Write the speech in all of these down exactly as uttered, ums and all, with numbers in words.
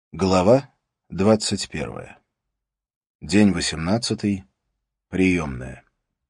Глава двадцать первая. День восемнадцатый. Приемная.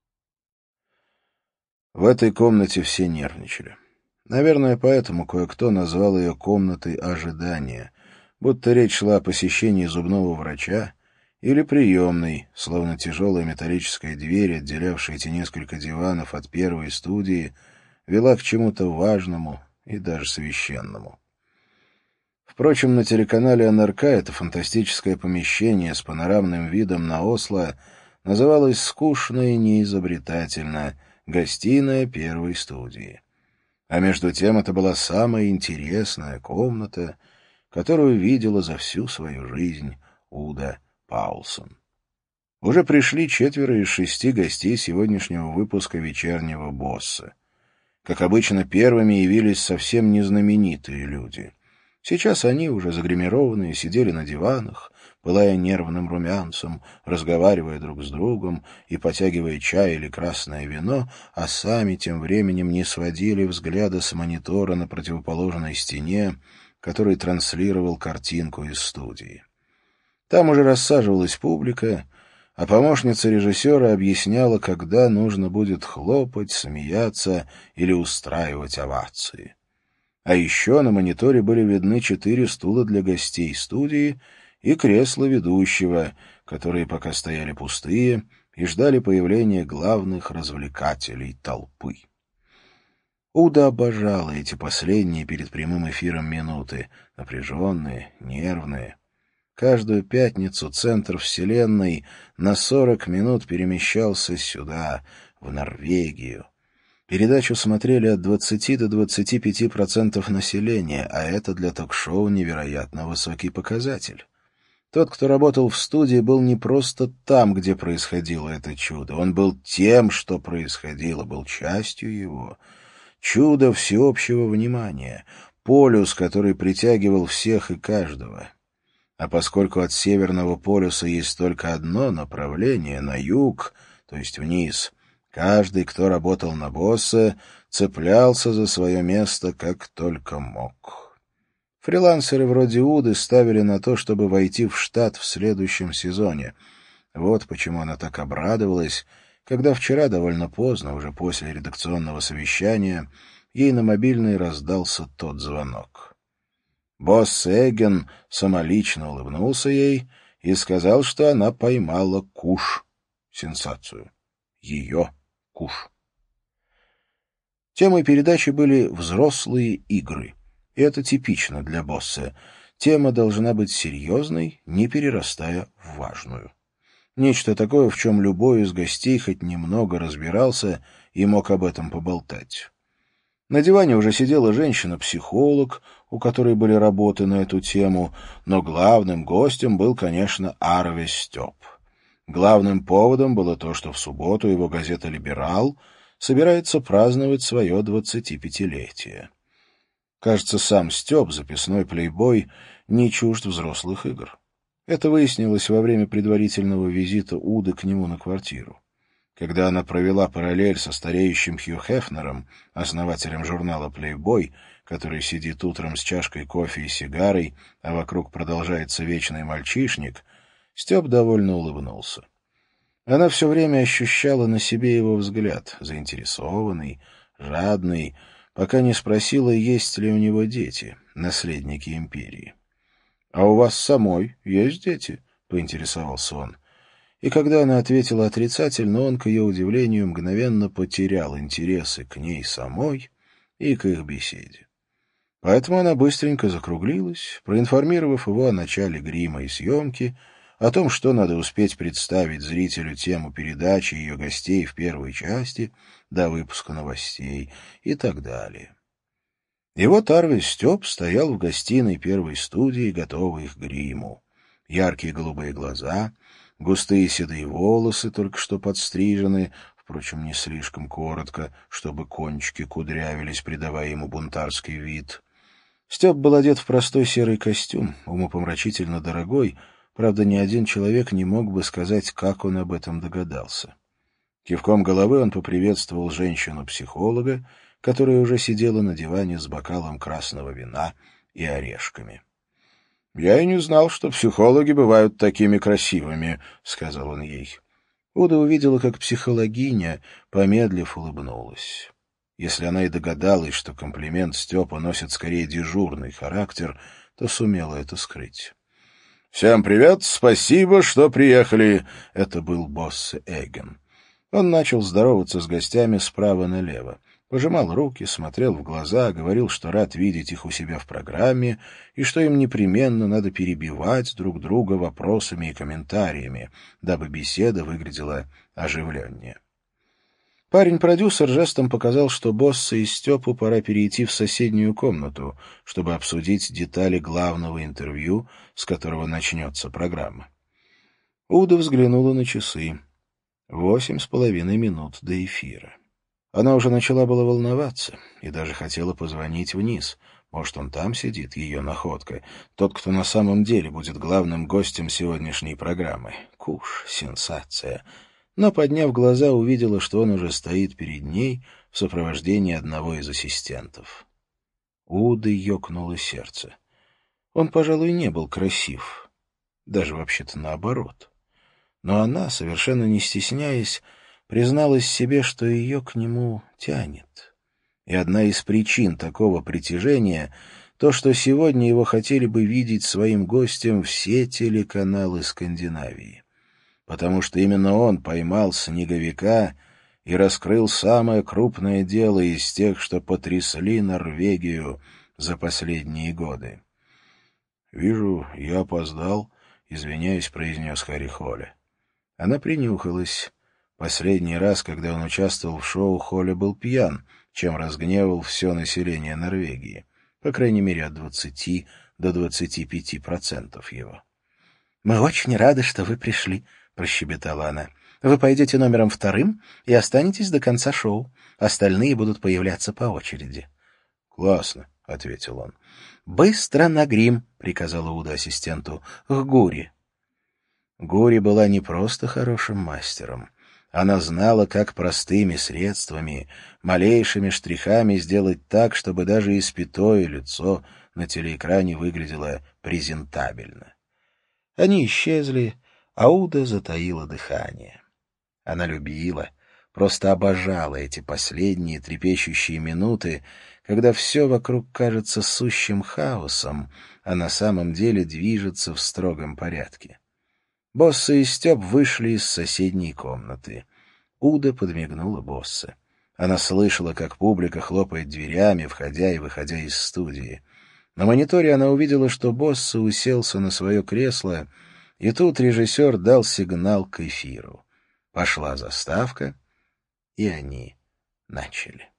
В этой комнате все нервничали. Наверное, поэтому кое-кто назвал ее комнатой ожидания, будто речь шла о посещении зубного врача или приемной, словно тяжелая металлическая дверь, отделявшая эти несколько диванов от первой студии, вела к чему-то важному и даже священному. Впрочем, на телеканале эн эр ка это фантастическое помещение с панорамным видом на Осло называлось скучно и неизобретательно «Гостиная первой студии». А между тем это была самая интересная комната, которую видела за всю свою жизнь Уда Паулсон. Уже пришли четверо из шести гостей сегодняшнего выпуска «Вечернего босса». Как обычно, первыми явились совсем незнаменитые люди — Сейчас они, уже загримированные, сидели на диванах, пылая нервным румянцем, разговаривая друг с другом и потягивая чай или красное вино, а сами тем временем не сводили взгляда с монитора на противоположной стене, который транслировал картинку из студии. Там уже рассаживалась публика, а помощница режиссера объясняла, когда нужно будет хлопать, смеяться или устраивать овации. А еще на мониторе были видны четыре стула для гостей студии и кресло ведущего, которые пока стояли пустые и ждали появления главных развлекателей толпы. Уда обожала эти последние перед прямым эфиром минуты, напряженные, нервные. Каждую пятницу центр вселенной на сорок минут перемещался сюда, в Норвегию. Передачу смотрели от двадцати до двадцати пяти процентов населения, а это для ток-шоу невероятно высокий показатель. Тот, кто работал в студии, был не просто там, где происходило это чудо. Он был тем, что происходило, был частью его. Чудо всеобщего внимания, полюс, который притягивал всех и каждого. А поскольку от Северного полюса есть только одно направление, на юг, то есть вниз — каждый, кто работал на босса, цеплялся за свое место как только мог. Фрилансеры вроде Уды ставили на то, чтобы войти в штат в следующем сезоне. Вот почему она так обрадовалась, когда вчера довольно поздно, уже после редакционного совещания, ей на мобильный раздался тот звонок. Босс Эгген самолично улыбнулся ей и сказал, что она поймала куш, сенсацию. Ее куш. Темой передачи были взрослые игры. И это типично для босса. Тема должна быть серьезной, не перерастая в важную. Нечто такое, в чем любой из гостей хоть немного разбирался и мог об этом поболтать. На диване уже сидела женщина-психолог, у которой были работы на эту тему, но главным гостем был, конечно, Арве Степ. Главным поводом было то, что в субботу его газета «Либерал» собирается праздновать свое двадцатипятилетие. Кажется, сам Степ, записной плейбой, не чужд взрослых игр. Это выяснилось во время предварительного визита Уды к нему на квартиру. Когда она провела параллель со стареющим Хью Хефнером, основателем журнала «Плейбой», который сидит утром с чашкой кофе и сигарой, а вокруг продолжается вечный мальчишник, Степ довольно улыбнулся. Она все время ощущала на себе его взгляд, заинтересованный, жадный, пока не спросила, есть ли у него дети, наследники империи. — А у вас самой есть дети? — поинтересовался он. И когда она ответила отрицательно, он, к ее удивлению, мгновенно потерял интересы к ней самой и к их беседе. Поэтому она быстренько закруглилась, проинформировав его о начале грима и съемки, о том, что надо успеть представить зрителю тему передачи и ее гостей в первой части, до выпуска новостей и так далее. И вот Арве Степ стоял в гостиной первой студии, готовый к гриму. Яркие голубые глаза, густые седые волосы, только что подстрижены, впрочем, не слишком коротко, чтобы кончики кудрявились, придавая ему бунтарский вид. Степ был одет в простой серый костюм, умопомрачительно дорогой. Правда, ни один человек не мог бы сказать, как он об этом догадался. Кивком головы он поприветствовал женщину-психолога, которая уже сидела на диване с бокалом красного вина и орешками. «Я и не знал, что психологи бывают такими красивыми», — сказал он ей. Уда увидела, как психологиня, помедлив, улыбнулась. Если она и догадалась, что комплимент Степа носит скорее дежурный характер, то сумела это скрыть. «Всем привет, спасибо, что приехали!» — это был Боссе Эгген. Он начал здороваться с гостями справа налево. Пожимал руки, смотрел в глаза, говорил, что рад видеть их у себя в программе и что им непременно надо перебивать друг друга вопросами и комментариями, дабы беседа выглядела оживленнее. Парень-продюсер жестом показал, что Босса и Степу пора перейти в соседнюю комнату, чтобы обсудить детали главного интервью, с которого начнется программа. Уда взглянула на часы. Восемь с половиной минут до эфира. Она уже начала было волноваться и даже хотела позвонить вниз. Может, он там сидит, ее находка, тот, кто на самом деле будет главным гостем сегодняшней программы. Куш, сенсация. Но, подняв глаза, увидела, что он уже стоит перед ней в сопровождении одного из ассистентов. Уды ёкнуло сердце. Он, пожалуй, не был красив. Даже вообще-то наоборот. Но она, совершенно не стесняясь, призналась себе, что ее к нему тянет. И одна из причин такого притяжения — то, что сегодня его хотели бы видеть своим гостем все телеканалы Скандинавии. Потому что именно он поймал снеговика и раскрыл самое крупное дело из тех, что потрясли Норвегию за последние годы. «Вижу, я опоздал», — извиняюсь, произнес Харри Холле. Она принюхалась. Последний раз, когда он участвовал в шоу, Холле был пьян, чем разгневал все население Норвегии, по крайней мере от двадцати до двадцати пяти процентов его. «Мы очень рады, что вы пришли», — прощебетала она. «Вы пойдете номером вторым и останетесь до конца шоу. Остальные будут появляться по очереди». «Классно», — ответил он. «Быстро на грим», — приказала Уда ассистенту, — «к Гури». Гури была не просто хорошим мастером. Она знала, как простыми средствами, малейшими штрихами сделать так, чтобы даже испятое лицо на телеэкране выглядело презентабельно. Они исчезли, а Уда затаила дыхание. Она любила, просто обожала эти последние трепещущие минуты, когда все вокруг кажется сущим хаосом, а на самом деле движется в строгом порядке. Босса и Степ вышли из соседней комнаты. Уда подмигнула Боссе. Она слышала, как публика хлопает дверями, входя и выходя из студии. На мониторе она увидела, что Босса уселся на свое кресло, и тут режиссер дал сигнал к эфиру. Пошла заставка, и они начали.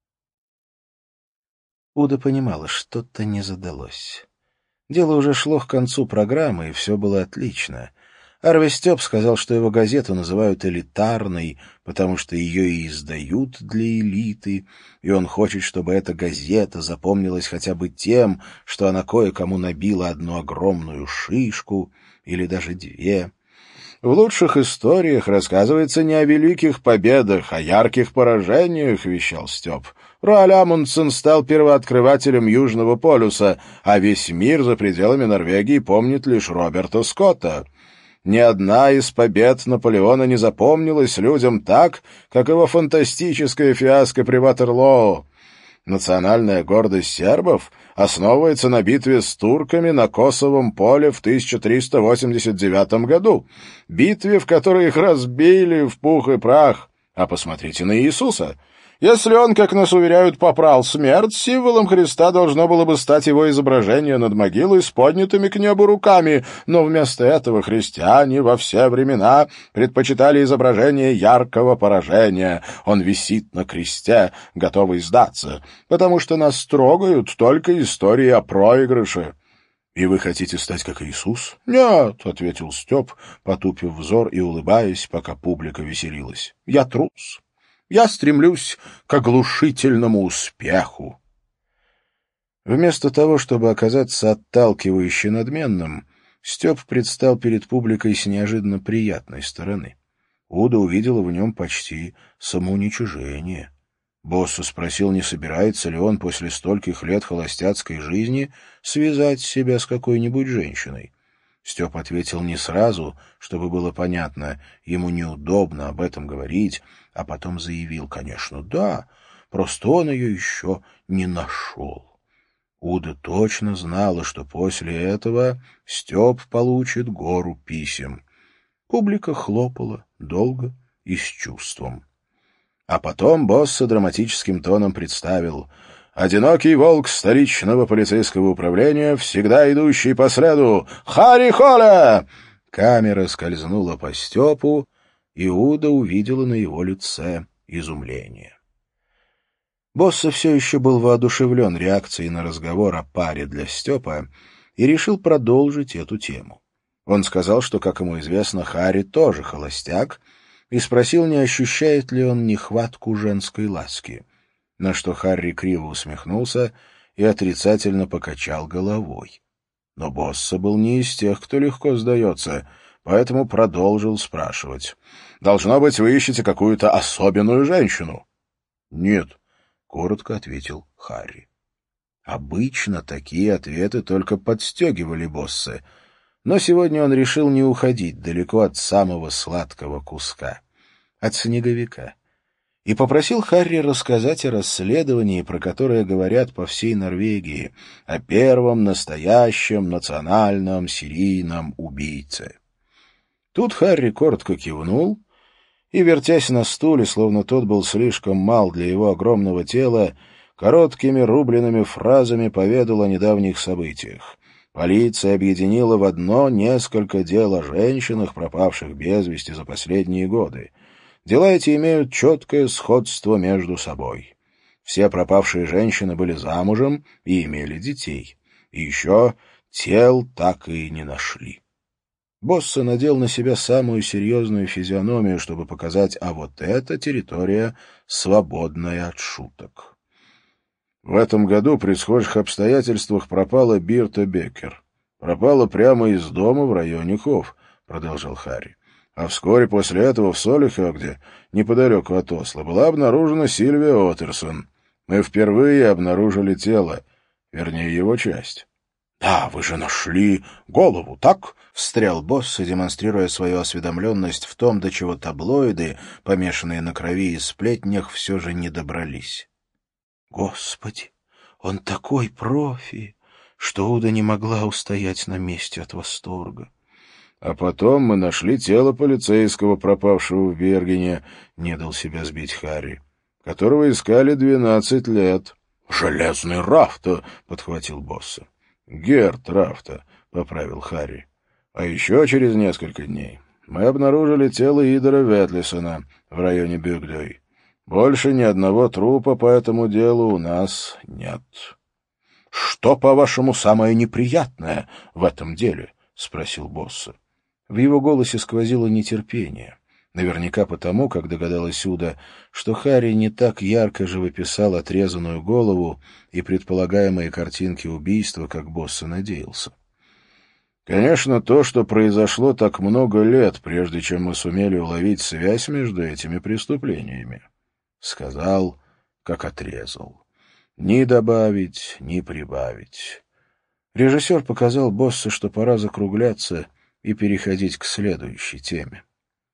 Уда понимала, что-то не задалось. Дело уже шло к концу программы, и все было отлично. Арве Степ сказал, что его газету называют элитарной, потому что ее и издают для элиты, и он хочет, чтобы эта газета запомнилась хотя бы тем, что она кое-кому набила одну огромную шишку или даже две. В лучших историях рассказывается не о великих победах, а ярких поражениях, — вещал Степ. Роаль Амундсен стал первооткрывателем Южного полюса, а весь мир за пределами Норвегии помнит лишь Роберта Скотта. Ни одна из побед Наполеона не запомнилась людям так, как его фантастическая фиаско при Ватерлоо. Национальная гордость сербов основывается на битве с турками на Косовом поле в тысяча триста восемьдесят девятом году, битве, в которой их разбили в пух и прах. А посмотрите на Иисуса. Если он, как нас уверяют, попрал смерть, символом Христа должно было бы стать его изображение над могилой с поднятыми к небу руками, но вместо этого христиане во все времена предпочитали изображение яркого поражения. Он висит на кресте, готовый сдаться, потому что нас трогают только истории о проигрыше. — И вы хотите стать как Иисус? — Нет, — ответил Степ, потупив взор и улыбаясь, пока публика веселилась. — Я трус. Я стремлюсь к оглушительному успеху. Вместо того, чтобы оказаться отталкивающе надменным, Степ предстал перед публикой с неожиданно приятной стороны. Уда увидела в нем почти самоуничижение. Босса спросил, не собирается ли он после стольких лет холостяцкой жизни связать себя с какой-нибудь женщиной. Степ ответил не сразу, чтобы было понятно, ему неудобно об этом говорить, а потом заявил, конечно, да, просто он ее еще не нашел. Уда точно знала, что после этого Степ получит гору писем. Публика хлопала долго и с чувством. А потом Босса драматическим тоном представил: «Одинокий волк столичного полицейского управления, всегда идущий по следу, Харри Холля!» Камера скользнула по Степу, и Уда увидела на его лице изумление. Босса все еще был воодушевлен реакцией на разговор о паре для Степа и решил продолжить эту тему. Он сказал, что, как ему известно, Харри тоже холостяк, и спросил, не ощущает ли он нехватку женской ласки, на что Харри криво усмехнулся и отрицательно покачал головой. Но Босса был не из тех, кто легко сдается, поэтому продолжил спрашивать. «Должно быть, вы ищете какую-то особенную женщину?» «Нет», — коротко ответил Харри. Обычно такие ответы только подстегивали Босса, но сегодня он решил не уходить далеко от самого сладкого куска, от снеговика, и попросил Харри рассказать о расследовании, про которое говорят по всей Норвегии, о первом настоящем национальном серийном убийце. Тут Харри коротко кивнул и, вертясь на стуле, словно тот был слишком мал для его огромного тела, короткими рубленными фразами поведал о недавних событиях. Полиция объединила в одно несколько дел о женщинах, пропавших без вести за последние годы. Дела эти имеют четкое сходство между собой. Все пропавшие женщины были замужем и имели детей. И еще тел так и не нашли. Босса надел на себя самую серьезную физиономию, чтобы показать, а вот эта территория свободная от шуток. В этом году при схожих обстоятельствах пропала Бирта Беккер. Пропала прямо из дома в районе Хов, — продолжал Харри. А вскоре после этого в Солихёгде, неподалеку от Осло, была обнаружена Сильвия Отерсон. Мы впервые обнаружили тело, вернее, его часть. — Да, вы же нашли голову, так? — встрял Босса, демонстрируя свою осведомленность в том, до чего таблоиды, помешанные на крови и сплетнях, все же не добрались. Господи, он такой профи, что Уда не могла устоять на месте от восторга. А потом мы нашли тело полицейского, пропавшего в Бергене, не дал себя сбить Харри, которого искали двенадцать лет. — Железный Рафта, — подхватил Босса. — Герт Рафта, — поправил Харри. А еще через несколько дней мы обнаружили тело Идора Ветлисона в районе Бюгдой. Больше ни одного трупа по этому делу у нас нет. — Что, по-вашему, самое неприятное в этом деле? — спросил Босса. В его голосе сквозило нетерпение. Наверняка потому, как догадалась Уда, что Харри не так ярко живописал отрезанную голову и предполагаемые картинки убийства, как Босса надеялся. Конечно, то, что произошло так много лет, прежде чем мы сумели уловить связь между этими преступлениями. Сказал, как отрезал. Ни добавить, ни прибавить. Режиссер показал Боссу, что пора закругляться и переходить к следующей теме.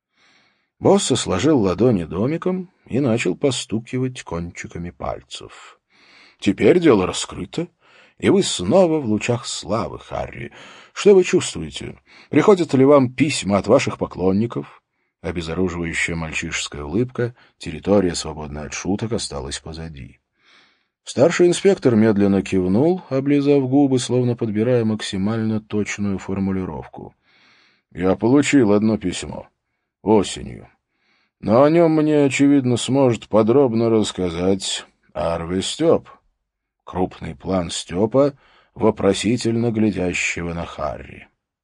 Босса сложил ладони домиком и начал постукивать кончиками пальцев. «Теперь дело раскрыто, и вы снова в лучах славы, Харри. Что вы чувствуете? Приходят ли вам письма от ваших поклонников?» Обезоруживающая мальчишеская улыбка, территория, свободная от шуток, осталась позади. Старший инспектор медленно кивнул, облизав губы, словно подбирая максимально точную формулировку. «Я получил одно письмо. Осенью. Но о нем мне, очевидно, сможет подробно рассказать Арве Степ». Крупный план Степа, вопросительно глядящего на Харри.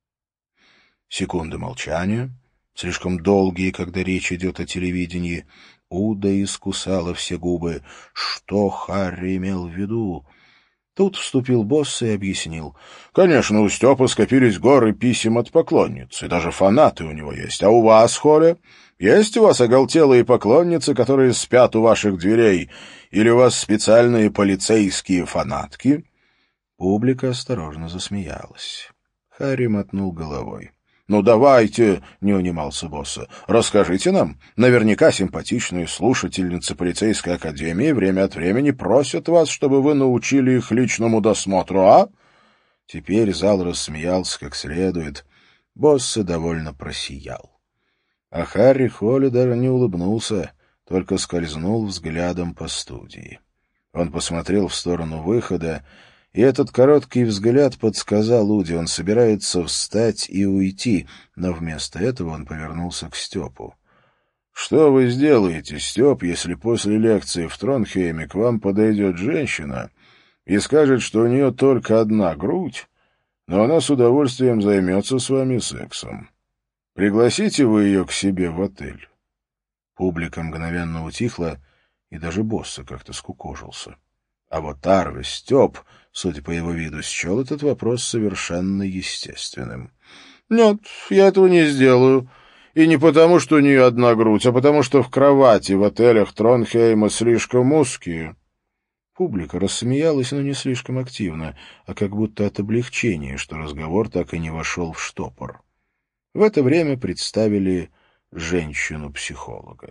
Секунды молчания, слишком долгие, когда речь идет о телевидении. Уда искусала все губы. Что Харри имел в виду? Тут вступил Босс и объяснил. Конечно, у Степа скопились горы писем от поклонниц, и даже фанаты у него есть. А у вас, Холя? Есть у вас оголтелые поклонницы, которые спят у ваших дверей? Или у вас специальные полицейские фанатки?» Публика осторожно засмеялась. Харри мотнул головой. «Ну давайте», — не унимался босса, — «расскажите нам. Наверняка симпатичные слушательницы полицейской академии время от времени просят вас, чтобы вы научили их личному досмотру, а?» Теперь зал рассмеялся как следует. Босса довольно просиял. А Харри Холли даже не улыбнулся, только скользнул взглядом по студии. Он посмотрел в сторону выхода, и этот короткий взгляд подсказал Уди, он собирается встать и уйти, но вместо этого он повернулся к Степу. «Что вы сделаете, Степ, если после лекции в Тронхейме к вам подойдет женщина и скажет, что у нее только одна грудь, но она с удовольствием займется с вами сексом? Пригласите вы ее к себе в отель?» Публика мгновенно утихла, и даже босса как-то скукожился. А вот Арве Степ, судя по его виду, счел этот вопрос совершенно естественным. «Нет, я этого не сделаю. И не потому, что у нее одна грудь, а потому, что в кровати в отелях Тронхейма слишком узкие». Публика рассмеялась, но не слишком активно, а как будто от облегчения, что разговор так и не вошел в штопор. В это время представили женщину-психолога.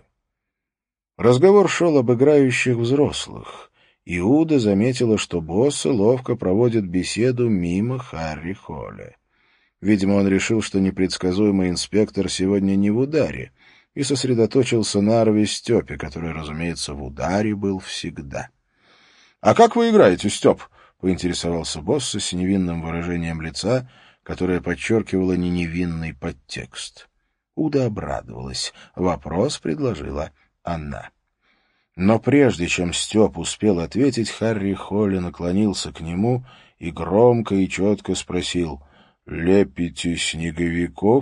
Разговор шел об играющих взрослых. Иуда заметила, что боссы ловко проводит беседу мимо Харри Холли. Видимо, он решил, что непредсказуемый инспектор сегодня не в ударе, и сосредоточился на Арве Степе, который, разумеется, в ударе был всегда. «А как вы играете, Степ?» — поинтересовался босса с невинным выражением лица, которое подчеркивало не невинный подтекст. Уда обрадовалась. Вопрос предложила она. Но прежде чем Степ успел ответить, Харри Холли наклонился к нему и громко и четко спросил: «Лепите снеговиков?»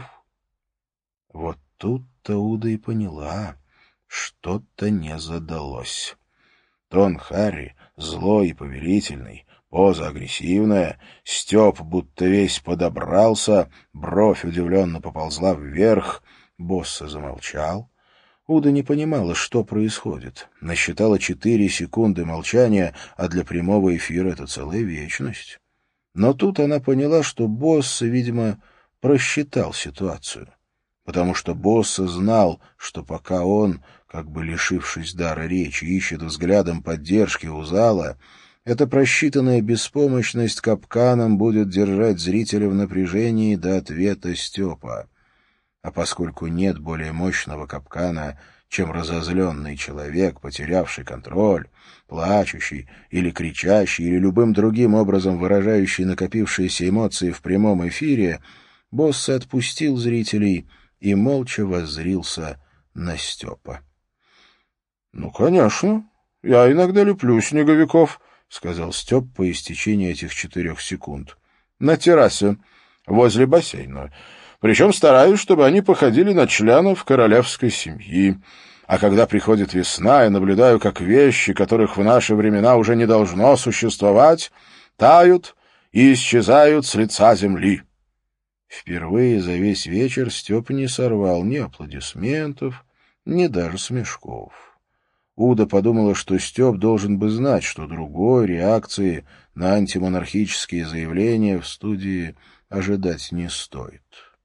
Вот тут-то Уда и поняла, что-то не задалось. Тон Харри злой и повелительный, поза агрессивная, Степ будто весь подобрался, бровь удивленно поползла вверх, босса замолчал. Уда не понимала, что происходит. Насчитала четыре секунды молчания, а для прямого эфира это целая вечность. Но тут она поняла, что босса, видимо, просчитал ситуацию. Потому что босса знал, что пока он, как бы лишившись дара речи, ищет взглядом поддержки у зала, эта просчитанная беспомощность капканом будет держать зрителя в напряжении до ответа Степа. А поскольку нет более мощного капкана, чем разозленный человек, потерявший контроль, плачущий или кричащий, или любым другим образом выражающий накопившиеся эмоции в прямом эфире, босс отпустил зрителей и молча воззрился на Степа. — Ну, конечно, я иногда люблю снеговиков, — сказал Степ по истечении этих четырех секунд. — На террасе, возле бассейна. Причем стараюсь, чтобы они походили на членов королевской семьи. А когда приходит весна, я наблюдаю, как вещи, которых в наши времена уже не должно существовать, тают и исчезают с лица земли. Впервые за весь вечер Степ не сорвал ни аплодисментов, ни даже смешков. Уда подумала, что Степ должен бы знать, что другой реакции на антимонархические заявления в студии ожидать не стоит.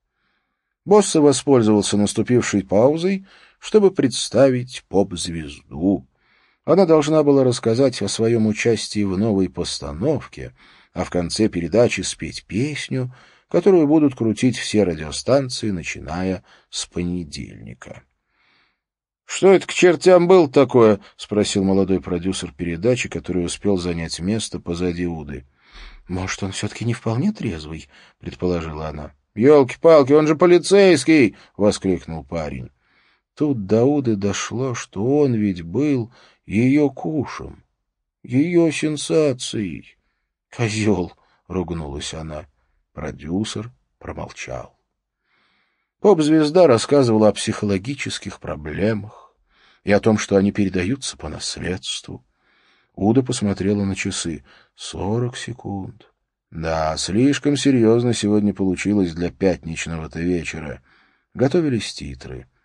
Босса воспользовался наступившей паузой, чтобы представить поп-звезду. Она должна была рассказать о своем участии в новой постановке, а в конце передачи спеть песню, которую будут крутить все радиостанции, начиная с понедельника. — Что это к чертям было такое? — спросил молодой продюсер передачи, который успел занять место позади Уды. — Может, он все-таки не вполне трезвый? — предположила она. «Елки-палки, он же полицейский!» — воскликнул парень. Тут до Уды дошло, что он ведь был ее кушем, ее сенсацией. «Козел!» — ругнулась она. Продюсер промолчал. Поп-звезда рассказывала о психологических проблемах и о том, что они передаются по наследству. Уда посмотрела на часы. Сорок секунд. Да, слишком серьезно сегодня получилось для пятничного-то вечера. Готовились титры.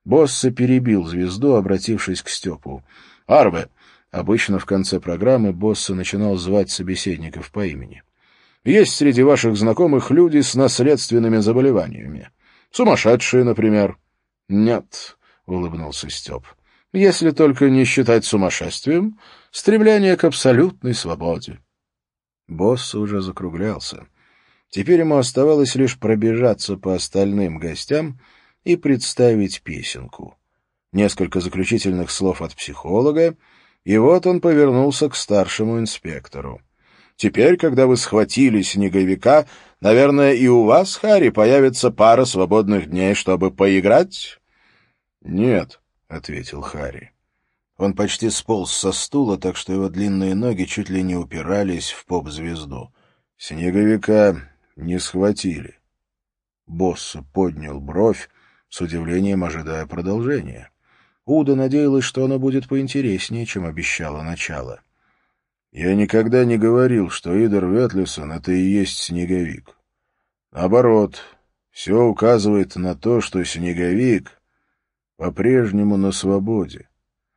Босса перебил звезду, обратившись к Степу. «Арве!» Обычно в конце программы Босса начинал звать собеседников по имени. «Есть среди ваших знакомых люди с наследственными заболеваниями? Сумасшедшие, например?» «Нет», — улыбнулся Степ. «Если только не считать сумасшествием стремление к абсолютной свободе». Босса уже закруглялся. Теперь ему оставалось лишь пробежаться по остальным гостям и представить песенку. Несколько заключительных слов от психолога, и вот он повернулся к старшему инспектору. «Теперь, когда вы схватили снеговика, наверное, и у вас, Харри, появится пара свободных дней, чтобы поиграть?» «Нет», — ответил Харри. Он почти сполз со стула, так что его длинные ноги чуть ли не упирались в поп-звезду. «Снеговика не схватили». Босс поднял бровь, с удивлением ожидая продолжения. Уда надеялась, что оно будет поинтереснее, чем обещало начало. «Я никогда не говорил, что Идер Ветлисон — это и есть Снеговик. Наоборот, все указывает на то, что Снеговик по-прежнему на свободе».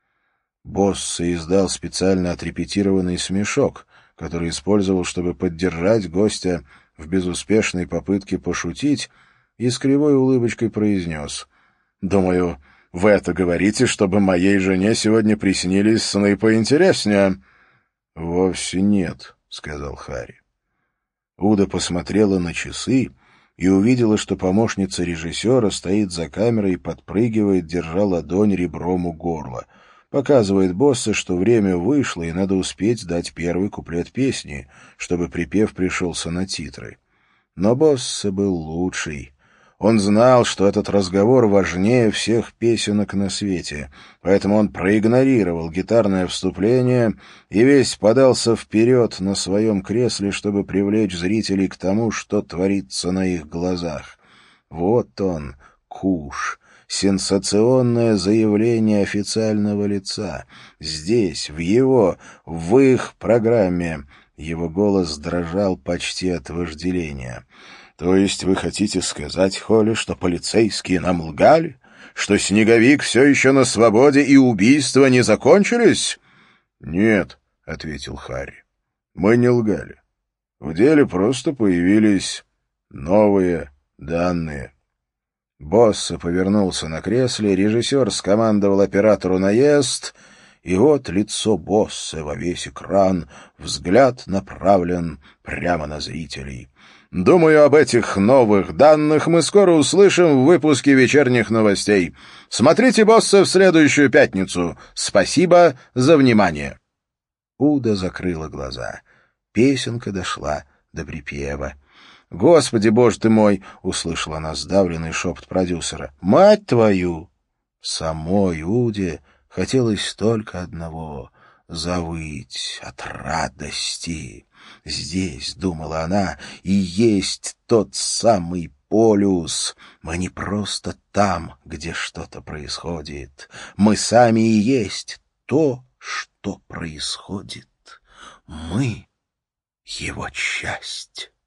Босс издал специально отрепетированный смешок, который использовал, чтобы поддержать гостя в безуспешной попытке пошутить, и с кривой улыбочкой произнес: «Думаю, вы это говорите, чтобы моей жене сегодня приснились сны поинтереснее». «Вовсе нет», — сказал Харри. Уда посмотрела на часы и увидела, что помощница режиссера стоит за камерой и подпрыгивает, держа ладонь ребром у горла. Показывает Босса, что время вышло, и надо успеть дать первый куплет песни, чтобы припев пришелся на титры. Но Босса был лучший. Он знал, что этот разговор важнее всех песенок на свете, поэтому он проигнорировал гитарное вступление и весь подался вперед на своем кресле, чтобы привлечь зрителей к тому, что творится на их глазах. Вот он, куш, сенсационное заявление официального лица. Здесь, в его, в их программе. Его голос дрожал почти от вожделения. «То есть вы хотите сказать, Холли, что полицейские нам лгали? Что Снеговик все еще на свободе и убийства не закончились?» «Нет», — ответил Харри, — «мы не лгали. В деле просто появились новые данные». Босс повернулся на кресле, режиссер скомандовал оператору наезд, и вот лицо Босса во весь экран, взгляд направлен прямо на зрителей. «Думаю, об этих новых данных мы скоро услышим в выпуске вечерних новостей. Смотрите Босса в следующую пятницу. Спасибо за внимание». Уда закрыла глаза. Песенка дошла до припева. «Господи, боже ты мой!» — услышала она сдавленный шепот продюсера. «Мать твою!» Самой Уде хотелось только одного — завыть от радости. Здесь, думала она, и есть тот самый полюс. Мы не просто там, где что-то происходит. Мы сами и есть то, что происходит. Мы — его часть.